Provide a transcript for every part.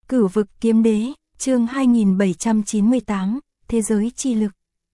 Cửu vực kiếm đế, chương 2798, Thế giới chi lực.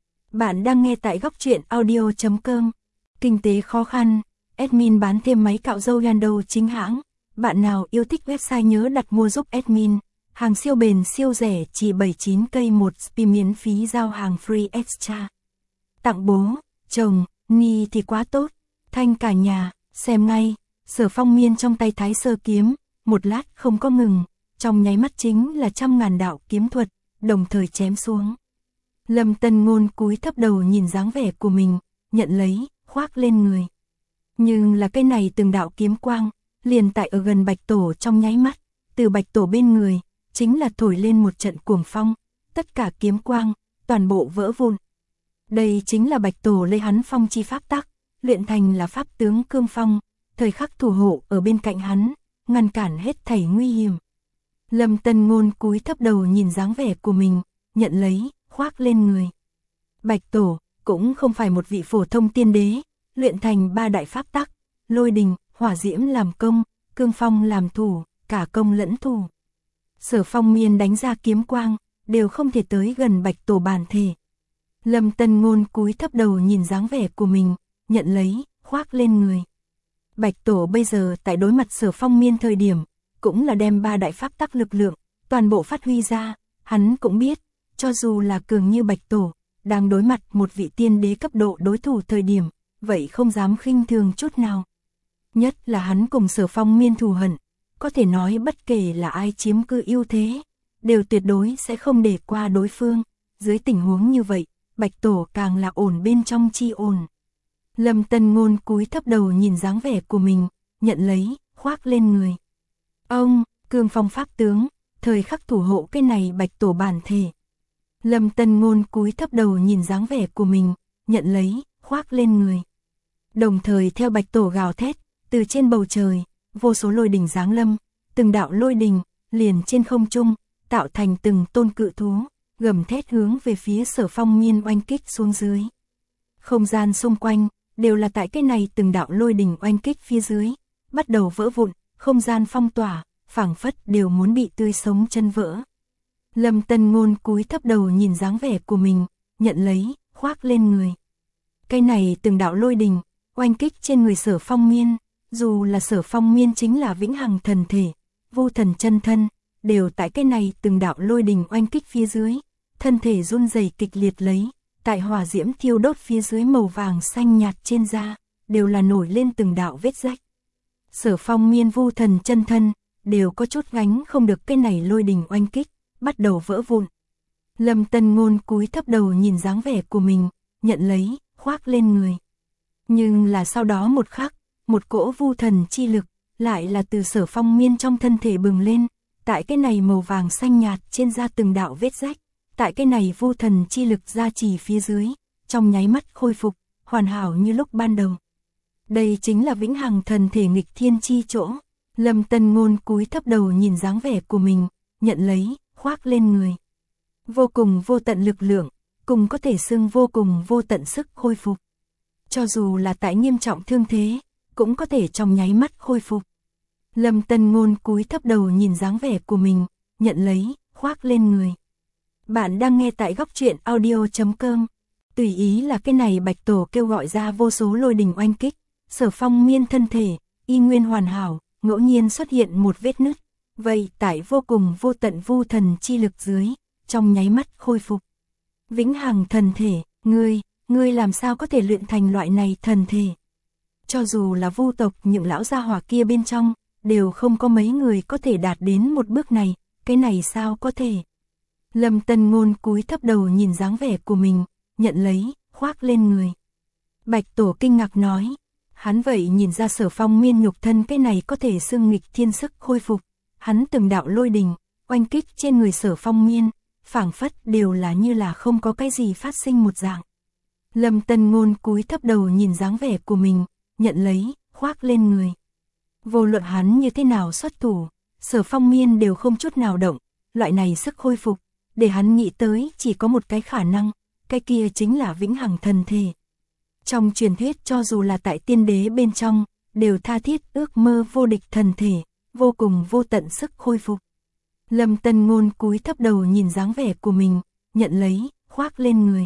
Bạn đang nghe tại góc truyện audio.com. Kinh tế khó khăn, admin bán thêm máy cạo râu Yando chính hãng. Bạn nào yêu thích website nhớ đặt mua giúp admin. Hàng siêu bền siêu rẻ chỉ 79k một spi miễn phí giao hàng free extra. Tặng bố, chồng, ni thì quá tốt. Thanh cả nhà, xem ngay. Sở Phong Miên trong tay thái sơ kiếm, một lát không có ngừng. Trong nháy mắt chính là 100.000 đạo kiếm thuật, đồng thời chém xuống. Lâm Tân Ngôn cúi thấp đầu nhìn dáng vẻ của mình, nhận lấy, khoác lên người. Nhưng là cái này từng đạo kiếm quang, liền tại ở gần Bạch Tổ trong nháy mắt, từ Bạch Tổ bên người, chính là thổi lên một trận cuồng phong, tất cả kiếm quang, toàn bộ vỡ vụn. Đây chính là Bạch Tổ lấy hắn phong chi pháp tắc, luyện thành là pháp tướng cương phong, thời khắc thủ hộ ở bên cạnh hắn, ngăn cản hết thảy nguy hiểm. Lâm Tân Ngôn cúi thấp đầu nhìn dáng vẻ của mình, nhận lấy, khoác lên người. Bạch Tổ cũng không phải một vị phổ thông tiên đế, luyện thành 3 đại pháp tắc, lôi đình, hỏa diễm làm công, cương phong làm thủ, cả công lẫn thủ. Sở Phong Miên đánh ra kiếm quang, đều không thể tới gần Bạch Tổ bản thể. Lâm Tân Ngôn cúi thấp đầu nhìn dáng vẻ của mình, nhận lấy, khoác lên người. Bạch Tổ bây giờ tại đối mặt Sở Phong Miên thời điểm, cũng là đem 3 đại pháp tắc lực lượng, toàn bộ phát huy ra, hắn cũng biết, cho dù là cường như Bạch Tổ, đang đối mặt một vị tiên đế cấp độ đối thủ thời điểm, vậy không dám khinh thường chút nào. Nhất là hắn cùng Sở Phong Miên thù hận, có thể nói bất kể là ai chiếm cứ ưu thế, đều tuyệt đối sẽ không để qua đối phương, dưới tình huống như vậy, Bạch Tổ càng là ổn bên trong chi ổn. Lâm Tân Ngôn cúi thấp đầu nhìn dáng vẻ của mình, nhận lấy, khoác lên người. Ông, cương phong pháp tướng, thời khắc thủ hộ cái này Bạch Tổ bản thể. Lâm Tân Ngôn cúi thấp đầu nhìn dáng vẻ của mình, nhận lấy, khoác lên người. Đồng thời theo Bạch Tổ gào thét, từ trên bầu trời, vô số lôi đình giáng lâm, từng đạo lôi đình, liền trên không trung, tạo thành từng tôn cự thú, gầm thét hướng về phía Sở Phong Miên oanh kích xuống dưới. Không gian xung quanh, đều là tại cái này từng đạo lôi đình oanh kích phía dưới, bắt đầu vỡ vụn, không gian phong tỏa, phảng phất đều muốn bị tươi sống chân vỡ. Lâm Tân Ngôn cúi thấp đầu nhìn dáng vẻ của mình, nhận lấy, khoác lên người. Cái này từng đạo lôi đình, oanh kích trên người Sở Phong Miên, dù là Sở Phong Miên chính là vĩnh hằng thần thể, vô thần chân thân, đều tại cái này từng đạo lôi đình oanh kích phía dưới, thân thể run rẩy kịch liệt lấy, tại hỏa diễm thiêu đốt phía dưới màu vàng xanh nhạt trên da, đều là nổi lên từng đạo vết rách. Sở Phong Miên vô thần chân thân, đều có chút gánh không được cái này lôi đình oanh kích, bắt đầu vỡ vụn. Lâm Tân Ngôn cúi thấp đầu nhìn dáng vẻ của mình, nhận lấy, khoác lên người. Nhưng là sau đó một khắc, một cỗ vu thần chi lực, lại là từ Sở Phong Miên trong thân thể bừng lên, tại cái này màu vàng xanh nhạt trên da từng đạo vết rách, tại cái này vu thần chi lực gia trì phía dưới, trong nháy mắt khôi phục, hoàn hảo như lúc ban đầu. Đây chính là vĩnh hằng thần thể nghịch thiên chi chỗ. Lâm Tân Ngôn cúi thấp đầu nhìn dáng vẻ của mình, nhận lấy, khoác lên người. Vô cùng vô tận lực lượng, cùng có thể xưng vô cùng vô tận sức khôi phục. Cho dù là tại nghiêm trọng thương thế, cũng có thể trong nháy mắt khôi phục. Lâm Tân Ngôn cúi thấp đầu nhìn dáng vẻ của mình, nhận lấy, khoác lên người. Bạn đang nghe tại góc truyện audio.com. Tùy ý là cái này Bạch Tổ kêu gọi ra vô số lôi đình oanh kích, Sở Phong Miên thân thể, y nguyên hoàn hảo, ngẫu nhiên xuất hiện một vết nứt. Vậy tại vô cùng vô tận vu thần chi lực dưới, trong nháy mắt khôi phục. Vĩnh hằng thần thể, ngươi làm sao có thể luyện thành loại này thần thể? Cho dù là vu tộc những lão gia hỏa kia bên trong, đều không có mấy người có thể đạt đến một bước này, cái này sao có thể? Lâm Tân Ngôn cúi thấp đầu nhìn dáng vẻ của mình, nhận lấy, khoác lên người. Bạch Tổ kinh ngạc nói, hắn vậy nhìn ra Sở Phong Miên nhục thân cái này có thể xưng nghịch thiên sức khôi phục. Hắn từng đạo lôi đình, oanh kích trên người Sở Phong Miên, phảng phất đều là như là không có cái gì phát sinh một dạng. Lâm Tân Ngôn cúi thấp đầu nhìn dáng vẻ của mình, nhận lấy, khoác lên người. Vô luận hắn như thế nào xuất thủ, Sở Phong Miên đều không chút nào động, loại này sức khôi phục, để hắn nghĩ tới chỉ có một cái khả năng, cái kia chính là vĩnh hằng thần thể. Trong truyền thuyết cho dù là tại tiên đế bên trong, đều tha thiết ước mơ vô địch thần thể, vô cùng vô tận sức khôi phục. Lâm Tân Ngôn cúi thấp đầu nhìn dáng vẻ của mình, nhận lấy, khoác lên người.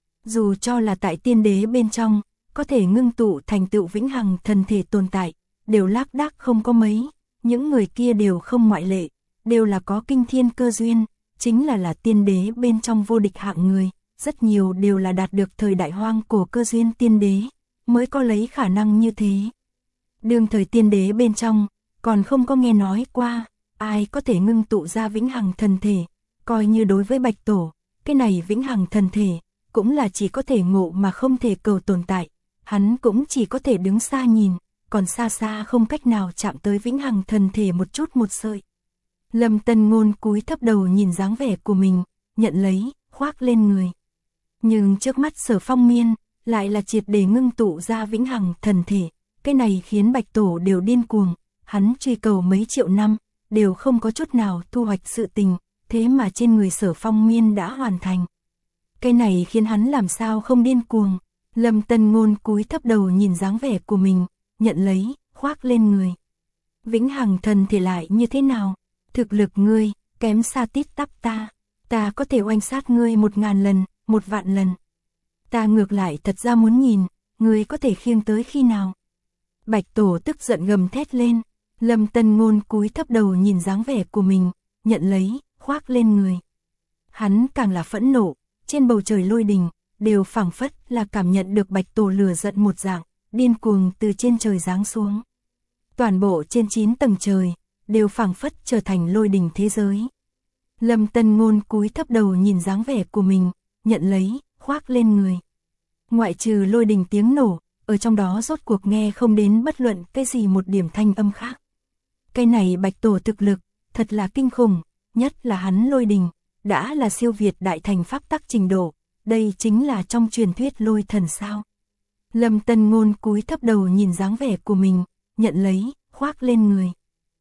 Dù cho là tại tiên đế bên trong, có thể ngưng tụ thành tựu vĩnh hằng thần thể tồn tại, đều lác đác không có mấy, những người kia đều không ngoại lệ, đều là có kinh thiên cơ duyên, chính là tiên đế bên trong vô địch hạng người, rất nhiều đều là đạt được thời đại hoang cổ cơ duyên tiên đế, mới có lấy khả năng như thế. Đương thời tiên đế bên trong, còn không có nghe nói qua, ai có thể ngưng tụ ra vĩnh hằng thần thể, coi như đối với Bạch Tổ, cái này vĩnh hằng thần thể, cũng là chỉ có thể ngộ mà không thể cầu tồn tại, hắn cũng chỉ có thể đứng xa nhìn, còn xa xa không cách nào chạm tới vĩnh hằng thần thể một chút một sợi. Lâm Tân Ngôn cúi thấp đầu nhìn dáng vẻ của mình, nhận lấy, khoác lên người. Nhưng trước mắt Sở Phong Miên, lại là triệt để ngưng tụ ra vĩnh hằng thần thể, cái này khiến Bạch Tổ đều điên cuồng, hắn truy cầu mấy triệu năm, đều không có chút nào thu hoạch sự tình, thế mà trên người Sở Phong Miên đã hoàn thành. Cái này khiến hắn làm sao không điên cuồng. Lâm Tân Ngôn cúi thấp đầu nhìn dáng vẻ của mình, nhận lấy, khoác lên người. Vĩnh hằng thần thể lại như thế nào? Thực lực ngươi, kém xa tít tắp ta có thể oanh sát ngươi 1000 lần, 1.000 lần. Ta ngược lại thật ra muốn nhìn, ngươi có thể khiêng tới khi nào? Bạch Tổ tức giận gầm thét lên, Lâm Tân Ngôn cúi thấp đầu nhìn dáng vẻ của mình, nhận lấy, khoác lên người. Hắn càng là phẫn nộ, trên bầu trời lôi đình, đều phảng phất là cảm nhận được Bạch Tổ lửa giận một dạng, điên cuồng từ trên trời giáng xuống. Toàn bộ trên 9 tầng trời, đều phảng phất trở thành lôi đình thế giới. Lâm Tân Ngôn cúi thấp đầu nhìn dáng vẻ của mình, nhận lấy, khoác lên người. Ngoại trừ lôi đình tiếng nổ, ở trong đó rốt cuộc nghe không đến bất luận cái gì một điểm thanh âm khác. Cái này Bạch Tổ thực lực, thật là kinh khủng, nhất là hắn lôi đình, đã là siêu việt đại thành pháp tắc trình độ, đây chính là trong truyền thuyết lôi thần sao. Lâm Tân Ngôn cúi thấp đầu nhìn dáng vẻ của mình, nhận lấy, khoác lên người.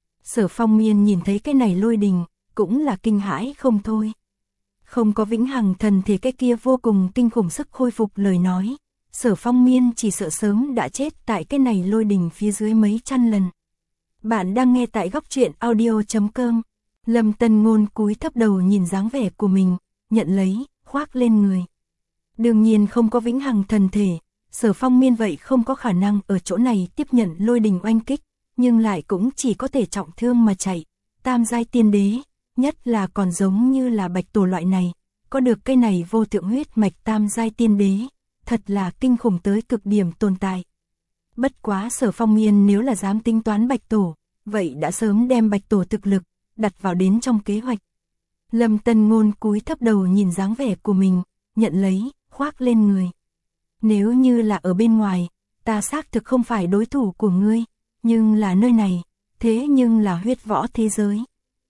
Sở Phong Miên nhìn thấy cái này lôi đình, cũng là kinh hãi không thôi. Không có vĩnh hằng thần thì cái kia vô cùng kinh khủng sức khôi phục lời nói, Sở Phong Miên chỉ sợ sớm đã chết tại cái này lôi đình phía dưới mấy trăm lần. Bạn đang nghe tại góc truyện audio.com. Lâm Tân Ngôn cúi thấp đầu nhìn dáng vẻ của mình, nhận lấy, khoác lên người. Đương nhiên không có vĩnh hằng thần thể, Sở Phong Miên vậy không có khả năng ở chỗ này tiếp nhận lôi đình oanh kích, nhưng lại cũng chỉ có thể trọng thương mà chạy. Tam giai tiên đế, nhất là còn giống như là Bạch Tổ loại này, có được cái này vô thượng huyết mạch tam giai tiên đế, thật là kinh khủng tới cực điểm tồn tại. Bất quá Sở Phong Miên nếu là dám tính toán Bạch Tổ, vậy đã sớm đem Bạch Tổ thực lực đặt vào đến trong kế hoạch. Lâm Tân Ngôn cúi thấp đầu nhìn dáng vẻ của mình, nhận lấy, khoác lên người. Nếu như là ở bên ngoài, ta xác thực không phải đối thủ của ngươi, nhưng là nơi này, thế nhưng là huyết võ thế giới.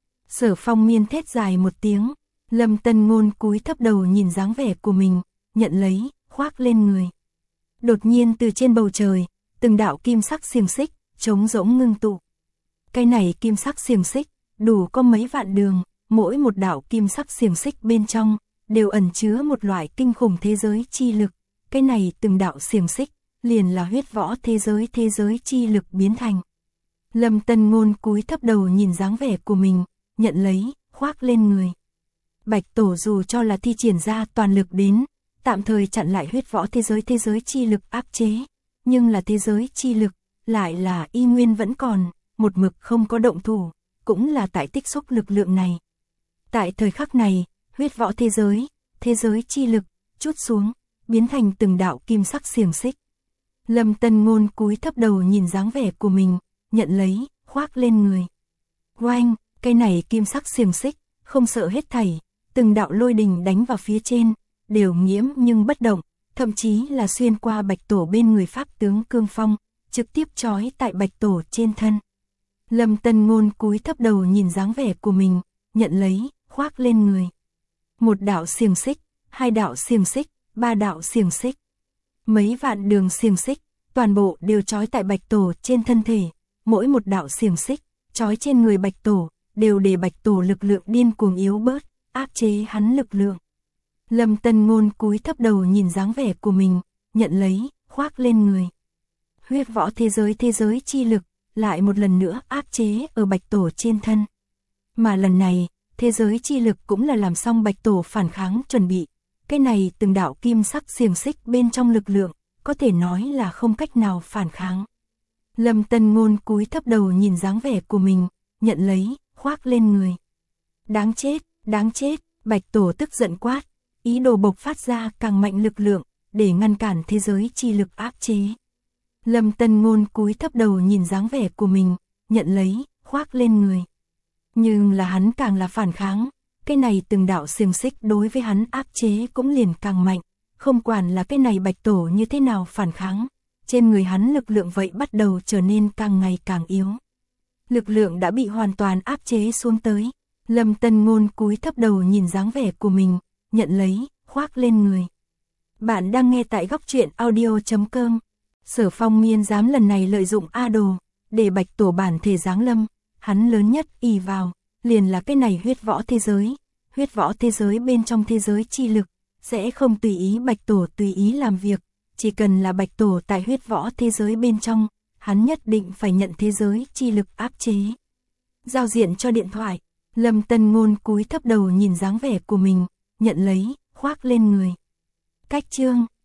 Sở Phong Miên thét dài một tiếng, Lâm Tân Ngôn cúi thấp đầu nhìn dáng vẻ của mình, nhận lấy, khoác lên người. Đột nhiên từ trên bầu trời, từng đạo kim sắc xiềng xích, trống rỗng ngưng tụ. Cái này kim sắc xiềng xích, đủ có mấy vạn đường, mỗi một đạo kim sắc xiềng xích bên trong, đều ẩn chứa một loại kinh khủng thế giới chi lực. Cái này từng đạo xiềng xích, liền là huyết võ thế giới chi lực biến thành. Lâm Tân Ngôn cúi thấp đầu nhìn dáng vẻ của mình, nhận lấy, khoác lên người. Bạch Tổ dù cho là thi triển ra toàn lực đến, tạm thời chặn lại huyết võ thế giới chi lực áp chế, nhưng là thế giới chi lực, lại là y nguyên vẫn còn, một mực không có động thủ, cũng là tại tích xúc lực lượng này. Tại thời khắc này, huyết võ thế giới chi lực, chút xuống, biến thành từng đạo kim sắc xiềng xích. Lâm Tân Ngôn cúi thấp đầu nhìn dáng vẻ của mình, nhận lấy, khoác lên người. Oanh, cái này kim sắc xiềng xích, không sợ hết thảy, từng đạo lôi đình đánh vào phía trên, đều nghiễm nhưng bất động, thậm chí là xuyên qua Bạch Tổ bên người pháp tướng Cương Phong, trực tiếp trói tại Bạch Tổ trên thân. Lâm Tân Ngôn cúi thấp đầu nhìn dáng vẻ của mình, nhận lấy, khoác lên người. Một đạo xiềng xích, hai đạo xiềng xích, ba đạo xiềng xích. Mấy vạn đường xiềng xích, toàn bộ đều trói tại Bạch Tổ trên thân thể, mỗi một đạo xiềng xích, trói trên người Bạch Tổ, đều để Bạch Tổ lực lượng điên cuồng yếu bớt, áp chế hắn lực lượng. Lâm Tân Ngôn cúi thấp đầu nhìn dáng vẻ của mình, nhận lấy, khoác lên người. Huyết võ thế giới chi lực, lại một lần nữa áp chế ở Bạch Tổ trên thân. Mà lần này, thế giới chi lực cũng là làm xong Bạch Tổ phản kháng chuẩn bị. Cái này từng đạo kim sắc xiềng xích bên trong lực lượng, có thể nói là không cách nào phản kháng. Lâm Tân Ngôn cúi thấp đầu nhìn dáng vẻ của mình, nhận lấy, khoác lên người. Đáng chết, Bạch Tổ tức giận quát, ý đồ bộc phát ra càng mạnh lực lượng, để ngăn cản thế giới chi lực áp chế. Lâm Tân Ngôn cúi thấp đầu nhìn dáng vẻ của mình, nhận lấy, khoác lên người. Nhưng là hắn càng là phản kháng, cái này từng đạo xiềng xích đối với hắn áp chế cũng liền càng mạnh, không quản là cái này Bạch Tổ như thế nào phản kháng, trên người hắn lực lượng vậy bắt đầu trở nên càng ngày càng yếu. Lực lượng đã bị hoàn toàn áp chế xuống tới. Lâm Tân Ngôn cúi thấp đầu nhìn dáng vẻ của mình, nhận lấy, khoác lên người. Bạn đang nghe tại góc truyện audio.com. Sở Phong Miên dám lần này lợi dụng A Đồ, để Bạch Tổ bản thể giáng lâm, hắn lớn nhất ỷ vào, liền là cái này huyết võ thế giới. Huyết võ thế giới bên trong thế giới chi lực, sẽ không tùy ý Bạch Tổ tùy ý làm việc, chỉ cần là Bạch Tổ tại huyết võ thế giới bên trong, hắn nhất định phải nhận thế giới chi lực áp chế. Giao diện cho điện thoại, Lâm Tân Ngôn cúi thấp đầu nhìn dáng vẻ của mình, nhận lấy, khoác lên người. Cách chương